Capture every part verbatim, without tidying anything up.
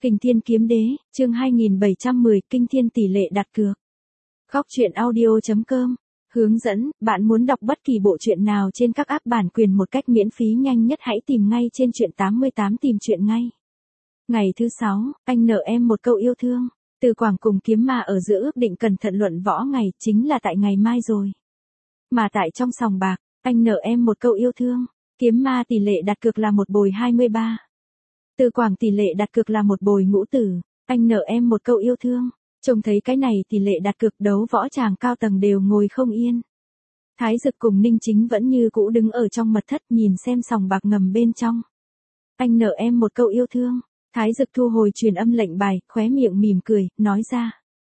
Kình Thiên Kiếm Đế, chương hai nghìn bảy trăm mười, Kinh Thiên tỷ lệ đặt cược. Góc truyện audio chấm com. Hướng dẫn, bạn muốn đọc bất kỳ bộ truyện nào trên các app bản quyền một cách miễn phí nhanh nhất hãy tìm ngay trên truyện tám mươi tám tìm truyện ngay. Ngày thứ sáu, anh nợ em một câu yêu thương. Từ Quảng cùng Kiếm Ma ở giữa ước định cẩn thận luận võ ngày, chính là tại ngày mai rồi. Mà tại trong sòng bạc, anh nợ em một câu yêu thương. Kiếm Ma tỷ lệ đặt cược là một bồi hai mươi ba. Từ Quảng tỷ lệ đặt cược là một bồi ngũ tử, anh nợ em một câu yêu thương. Trông thấy cái này tỷ lệ đặt cược đấu võ tràng cao tầng đều ngồi không yên. Thái Dực cùng Ninh Chính vẫn như cũ đứng ở trong mật thất nhìn xem sòng bạc ngầm bên trong. Anh nợ em một câu yêu thương. Thái Dực thu hồi truyền âm lệnh bài, khóe miệng mỉm cười, nói ra.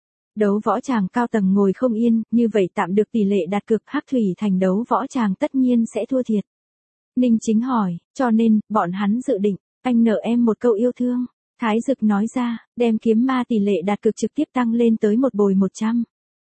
Đấu võ tràng cao tầng ngồi không yên, như vậy tạm được tỷ lệ đặt cược Hắc Thủy Thành đấu võ tràng tất nhiên sẽ thua thiệt. Ninh Chính hỏi, cho nên, bọn hắn dự định. Anh nợ em một câu yêu thương. Thái Dực nói ra, đem Kiếm Ma tỷ lệ đặt cược trực tiếp tăng lên tới một bồi một trăm.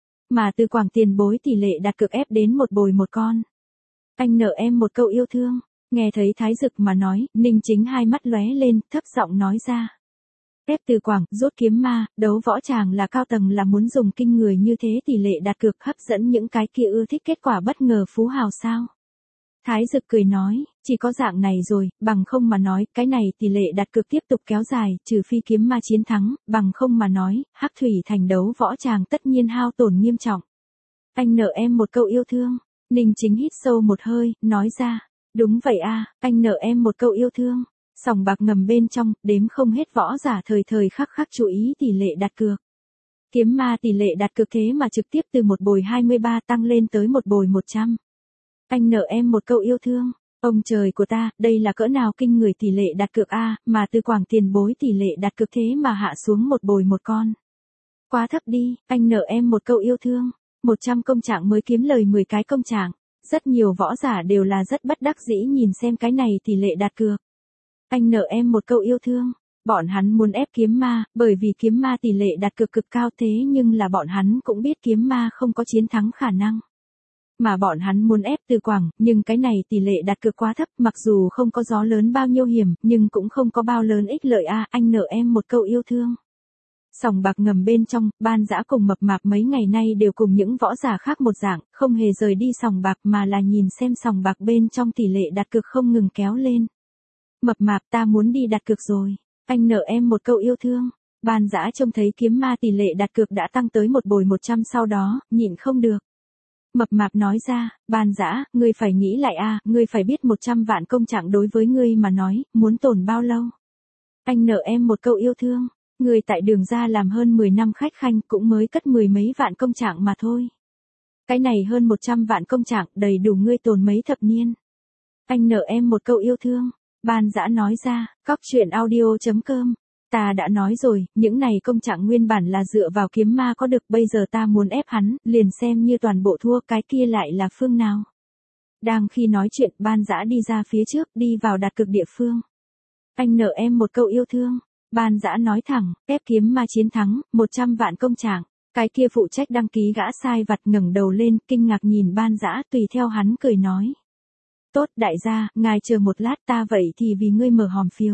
Mà Từ Quảng tiền bối tỷ lệ đặt cược ép đến một bồi một con. Anh nợ em một câu yêu thương. Nghe thấy Thái Dực mà nói, Ninh Chính hai mắt lóe lên, thấp giọng nói ra. Ép Từ Quảng, rút Kiếm Ma, đấu võ tràng là cao tầng là muốn dùng kinh người như thế tỷ lệ đặt cược hấp dẫn những cái kia ưa thích kết quả bất ngờ phú hào sao. Thái Dực cười nói, chỉ có dạng này rồi, bằng không mà nói, cái này tỷ lệ đặt cược tiếp tục kéo dài, trừ phi Kiếm Ma chiến thắng, bằng không mà nói, Hắc Thủy Thành đấu võ tràng tất nhiên hao tổn nghiêm trọng. Anh nợ em một câu yêu thương. Ninh Chính hít sâu một hơi, nói ra, đúng vậy a, anh nợ em một câu yêu thương. Sòng bạc ngầm bên trong, đếm không hết võ giả thời thời khắc khắc chú ý tỷ lệ đặt cược. Kiếm Ma tỷ lệ đặt cược thế mà trực tiếp từ một bồi hai mươi ba tăng lên tới một bồi một trăm. Anh nợ em một câu yêu thương. Ông trời của ta, đây là cỡ nào kinh người tỷ lệ đặt cược a, mà Từ Quảng tiền bối tỷ lệ đặt cược thế mà hạ xuống một bồi một con. Quá thấp đi, anh nợ em một câu yêu thương. một trăm công trạng mới kiếm lời mười cái công trạng. Rất nhiều võ giả đều là rất bất đắc dĩ nhìn xem cái này tỷ lệ đặt cược. Anh nợ em một câu yêu thương. Bọn hắn muốn ép Kiếm Ma, bởi vì Kiếm Ma tỷ lệ đặt cược cực cao thế nhưng là bọn hắn cũng biết Kiếm Ma không có chiến thắng khả năng. Mà bọn hắn muốn ép Từ Quảng, nhưng cái này tỷ lệ đặt cược quá thấp, mặc dù không có gió lớn bao nhiêu hiểm, nhưng cũng không có bao lớn ích lợi a, anh nợ em một câu yêu thương. Sòng bạc ngầm bên trong, Ban Dã cùng Mập Mạp mấy ngày nay đều cùng những võ giả khác một dạng, không hề rời đi sòng bạc mà là nhìn xem sòng bạc bên trong tỷ lệ đặt cược không ngừng kéo lên. Mập Mạp, ta muốn đi đặt cược rồi, anh nợ em một câu yêu thương. Ban Dã trông thấy Kiếm Ma tỷ lệ đặt cược đã tăng tới một bồi một trăm sau đó, nhịn không được. Mập Mạp nói ra, Ban Dã, ngươi phải nghĩ lại a, ngươi phải biết một trăm vạn công trạng đối với ngươi mà nói, muốn tồn bao lâu. Anh nợ em một câu yêu thương. Ngươi tại Đường ra làm hơn mười năm khách khanh cũng mới cất mười mấy vạn công trạng mà thôi. Cái này hơn một trăm vạn công trạng đầy đủ ngươi tồn mấy thập niên. Anh nợ em một câu yêu thương. Ban Dã nói ra, góc truyện audio chấm com. Ta đã nói rồi, những này công trạng nguyên bản là dựa vào Kiếm Ma có được, bây giờ ta muốn ép hắn, liền xem như toàn bộ thua, cái kia lại là phương nào. Đang khi nói chuyện, Ban Dã đi ra phía trước, đi vào đặt cược địa phương. Anh nợ em một câu yêu thương. Ban Dã nói thẳng, ép Kiếm Ma chiến thắng, một trăm vạn công trạng. Cái kia phụ trách đăng ký gã sai vặt ngẩng đầu lên, kinh ngạc nhìn Ban Dã, tùy theo hắn cười nói. Tốt đại gia, ngài chờ một lát, ta vậy thì vì ngươi mở hòm phiếu.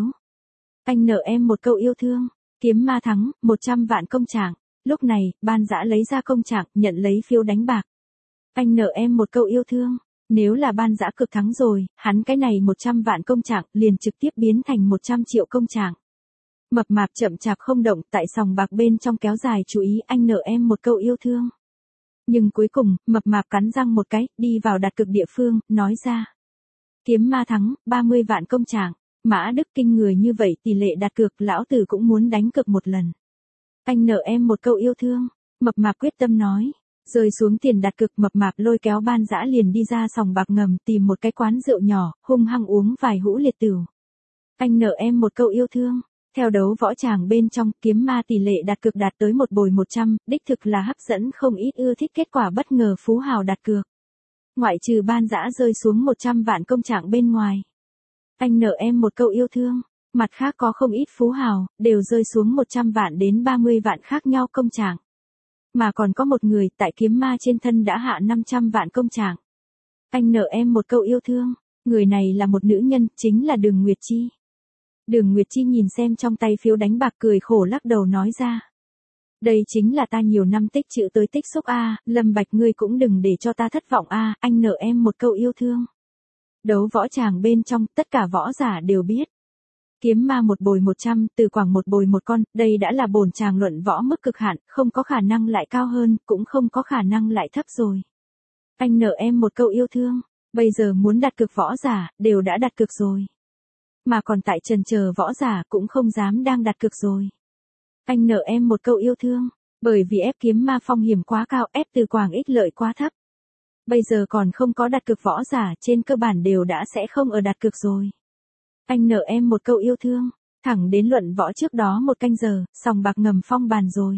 Anh nợ em một câu yêu thương. Kiếm Ma thắng, một trăm vạn công trạng. Lúc này, Ban Dã lấy ra công trạng, nhận lấy phiếu đánh bạc. Anh nợ em một câu yêu thương. Nếu là Ban Dã cực thắng rồi, hắn cái này một trăm vạn công trạng liền trực tiếp biến thành một trăm triệu công trạng. Mập Mạp chậm chạp không động, tại sòng bạc bên trong kéo dài chú ý, anh nợ em một câu yêu thương. Nhưng cuối cùng, Mập Mạp cắn răng một cái, đi vào đặt cược địa phương, nói ra. Kiếm Ma thắng, ba mươi vạn công trạng. Mã Đức kinh người như vậy tỷ lệ đặt cược, lão tử cũng muốn đánh cược một lần. Anh nợ em một câu yêu thương. Mập Mạp quyết tâm nói. Rơi xuống tiền đặt cược, Mập Mạp lôi kéo Ban Dã liền đi ra sòng bạc ngầm, tìm một cái quán rượu nhỏ, hung hăng uống vài hũ liệt tửu. Anh nợ em một câu yêu thương. Theo đấu võ tràng bên trong, Kiếm Ma tỷ lệ đặt cược đạt tới một bồi một trăm, đích thực là hấp dẫn không ít ưa thích kết quả bất ngờ phú hào đặt cược. Ngoại trừ Ban Dã rơi xuống một trăm vạn công trạng bên ngoài. Anh nợ em một câu yêu thương. Mặt khác có không ít phú hào, đều rơi xuống một trăm vạn đến ba mươi vạn khác nhau công trạng. Mà còn có một người tại Kiếm Ma trên thân đã hạ năm trăm vạn công trạng. Anh nợ em một câu yêu thương. Người này là một nữ nhân, chính là Đường Nguyệt Chi. Đường Nguyệt Chi nhìn xem trong tay phiếu đánh bạc cười khổ lắc đầu nói ra. Đây chính là ta nhiều năm tích chữ tới tích xúc a, Lâm Bạch ngươi cũng đừng để cho ta thất vọng a, anh nợ em một câu yêu thương. Đấu võ tràng bên trong, tất cả võ giả đều biết. Kiếm ma một bồi một trăm, từ quảng một bồi một con, đây đã là bổn tràng luận võ mức cực hạn, không có khả năng lại cao hơn, cũng không có khả năng lại thấp rồi. Anh nợ em một câu yêu thương, bây giờ muốn đặt cược võ giả, đều đã đặt cược rồi. Mà còn tại trần chờ võ giả cũng không dám đang đặt cược rồi. Anh nợ em một câu yêu thương, bởi vì ép kiếm ma phong hiểm quá cao, ép từ quảng ích lợi quá thấp. Bây giờ còn không có đặt cược võ giả, trên cơ bản đều đã sẽ không ở đặt cược rồi. Anh nợ em một câu yêu thương, thẳng đến luận võ trước đó một canh giờ, sòng bạc ngầm phong bàn rồi.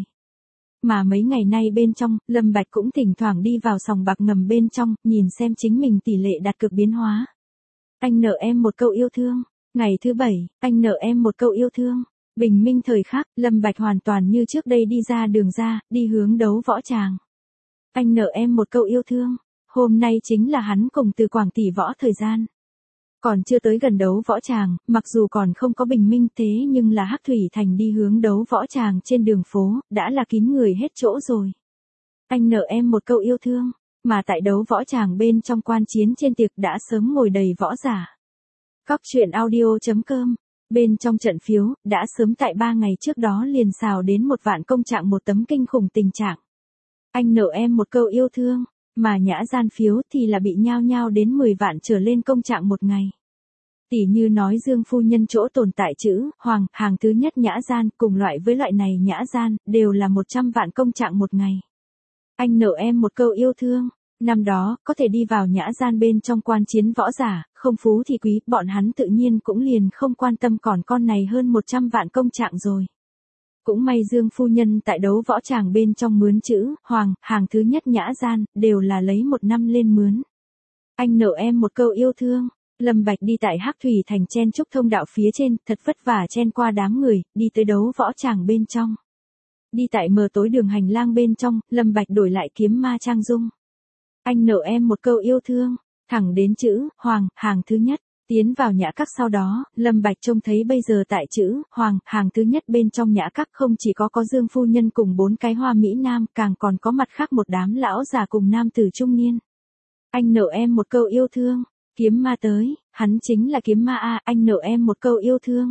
Mà mấy ngày nay bên trong, Lâm Bạch cũng thỉnh thoảng đi vào sòng bạc ngầm bên trong, nhìn xem chính mình tỷ lệ đặt cược biến hóa. Anh nợ em một câu yêu thương, ngày thứ bảy, anh nợ em một câu yêu thương. Bình minh thời khắc, Lâm Bạch hoàn toàn như trước đây đi ra đường ra, đi hướng đấu võ tràng. Anh nợ em một câu yêu thương, hôm nay chính là hắn cùng từ quảng tỷ võ thời gian. Còn chưa tới gần đấu võ tràng, mặc dù còn không có bình minh thế nhưng là Hắc Thủy Thành đi hướng đấu võ tràng trên đường phố, đã là kín người hết chỗ rồi. Anh nợ em một câu yêu thương, mà tại đấu võ tràng bên trong quan chiến trên tiệc đã sớm ngồi đầy võ giả. Cóc truyện audio chấm com, bên trong trận phiếu, đã sớm tại ba ngày trước đó liền xào đến một vạn công trạng một tấm kinh khủng tình trạng. Anh nợ em một câu yêu thương. Mà nhã gian phiếu thì là bị nhao nhao đến mười vạn trở lên công trạng một ngày. Tỷ như nói Dương phu nhân chỗ tồn tại chữ, hoàng, hàng thứ nhất nhã gian, cùng loại với loại này nhã gian, đều là một trăm vạn công trạng một ngày. Anh nợ em một câu yêu thương, năm đó, có thể đi vào nhã gian bên trong quan chiến võ giả, không phú thì quý, bọn hắn tự nhiên cũng liền không quan tâm còn con này hơn một trăm vạn công trạng rồi. Cũng may Dương phu nhân tại đấu võ tràng bên trong mướn chữ, hoàng, hàng thứ nhất nhã gian, đều là lấy một năm lên mướn. Anh nợ em một câu yêu thương, Lâm Bạch đi tại Hắc Thủy Thành chen trúc thông đạo phía trên, thật vất vả chen qua đám người, đi tới đấu võ tràng bên trong. Đi tại mờ tối đường hành lang bên trong, Lâm Bạch đổi lại kiếm ma trang dung. Anh nợ em một câu yêu thương, thẳng đến chữ, hoàng, hàng thứ nhất. Tiến vào nhã các sau đó, Lâm Bạch trông thấy bây giờ tại chữ, hoàng, hàng thứ nhất bên trong nhã các không chỉ có có Dương phu nhân cùng bốn cái hoa mỹ nam, càng còn có mặt khác một đám lão già cùng nam tử trung niên. Anh nợ em một câu yêu thương, kiếm ma tới, hắn chính là kiếm ma a, anh nợ em một câu yêu thương.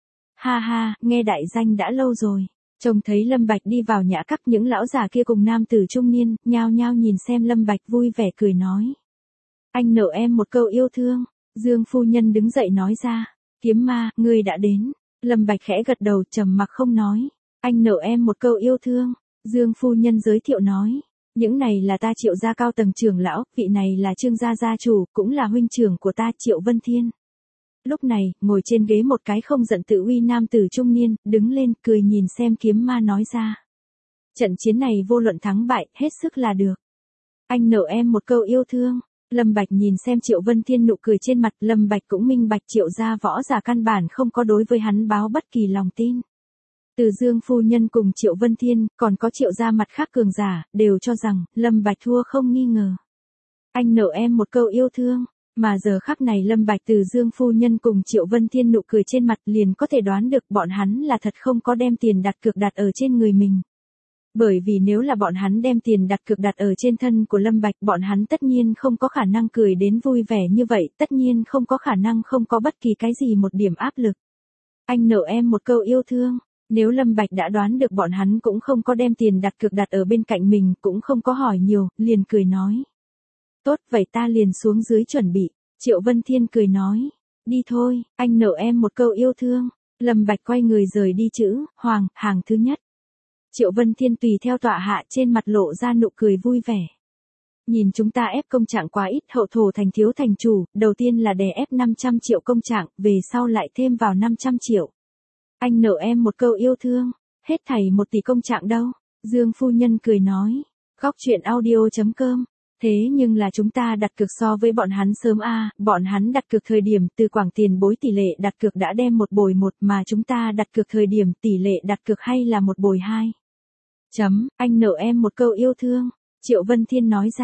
Ha ha, nghe đại danh đã lâu rồi. Trông thấy Lâm Bạch đi vào nhã các, những lão già kia cùng nam tử trung niên, nhao nhao nhìn xem Lâm Bạch vui vẻ cười nói. Anh nợ em một câu yêu thương. Dương phu nhân đứng dậy nói ra, kiếm ma, ngươi đã đến. Lâm Bạch khẽ gật đầu trầm mặc không nói. Anh nợ em một câu yêu thương. Dương phu nhân giới thiệu nói, những này là ta Triệu gia cao tầng trưởng lão, vị này là Trương gia gia chủ, cũng là huynh trưởng của ta Triệu Vân Thiên. Lúc này, ngồi trên ghế một cái không giận tự uy nam tử trung niên, đứng lên cười nhìn xem kiếm ma nói ra. Trận chiến này vô luận thắng bại, hết sức là được. Anh nợ em một câu yêu thương. Lâm Bạch nhìn xem Triệu Vân Thiên nụ cười trên mặt, Lâm Bạch cũng minh bạch Triệu gia võ giả căn bản không có đối với hắn báo bất kỳ lòng tin. Từ Dương phu nhân cùng Triệu Vân Thiên, còn có Triệu gia mặt khác cường giả, đều cho rằng, Lâm Bạch thua không nghi ngờ. Anh nợ em một câu yêu thương, mà giờ khắc này Lâm Bạch từ Dương phu nhân cùng Triệu Vân Thiên nụ cười trên mặt liền có thể đoán được bọn hắn là thật không có đem tiền đặt cược đặt ở trên người mình. Bởi vì nếu là bọn hắn đem tiền đặt cược đặt ở trên thân của Lâm Bạch, bọn hắn tất nhiên không có khả năng cười đến vui vẻ như vậy, tất nhiên không có khả năng không có bất kỳ cái gì một điểm áp lực. Anh nợ em một câu yêu thương, nếu Lâm Bạch đã đoán được bọn hắn cũng không có đem tiền đặt cược đặt ở bên cạnh mình, cũng không có hỏi nhiều, liền cười nói. Tốt, vậy ta liền xuống dưới chuẩn bị. Triệu Vân Thiên cười nói, đi thôi, anh nợ em một câu yêu thương. Lâm Bạch quay người rời đi chữ, hoàng, hàng thứ nhất. Triệu Vân Thiên tùy theo tọa hạ trên mặt lộ ra nụ cười vui vẻ. Nhìn chúng ta ép công trạng quá ít, hậu thổ thành thiếu thành chủ, đầu tiên là đè ép năm trăm triệu công trạng, về sau lại thêm vào năm trăm triệu. Anh nợ em một câu yêu thương, hết thảy một tỷ công trạng đâu. Dương phu nhân cười nói, góc truyện audio chấm com. Thế nhưng là chúng ta đặt cược so với bọn hắn sớm a, bọn hắn đặt cược thời điểm từ quảng tiền bối tỷ lệ đặt cược đã đem một bồi một, mà chúng ta đặt cược thời điểm tỷ lệ đặt cược hay là một bồi hai. Chấm, anh nợ em một câu yêu thương, Triệu Vân Thiên nói ra.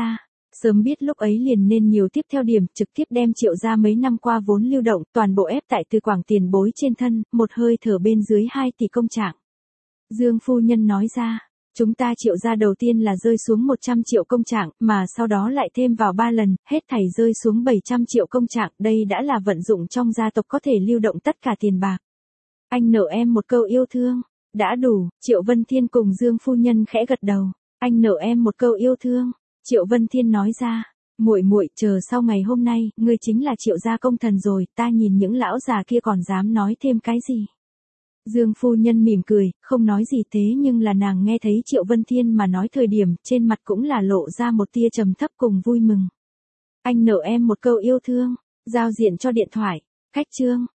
Sớm biết lúc ấy liền nên nhiều tiếp theo điểm, trực tiếp đem Triệu gia mấy năm qua vốn lưu động, toàn bộ ép tại Từ Quảng tiền bối trên thân, một hơi thở bên dưới hai tỷ công trạng. Dương phu nhân nói ra, chúng ta Triệu gia đầu tiên là rơi xuống một trăm triệu công trạng, mà sau đó lại thêm vào ba lần, hết thảy rơi xuống bảy trăm triệu công trạng, đây đã là vận dụng trong gia tộc có thể lưu động tất cả tiền bạc. Anh nợ em một câu yêu thương, đã đủ. Triệu Vân Thiên cùng Dương phu nhân khẽ gật đầu. Anh nợ em một câu yêu thương. Triệu Vân Thiên nói ra, muội muội, chờ sau ngày hôm nay, ngươi chính là Triệu gia công thần rồi, ta nhìn những lão già kia còn dám nói thêm cái gì. Dương phu nhân mỉm cười, không nói gì, thế nhưng là nàng nghe thấy Triệu Vân Thiên mà nói thời điểm, trên mặt cũng là lộ ra một tia trầm thấp cùng vui mừng. Anh nợ em một câu yêu thương, giao diện cho điện thoại, khách chương.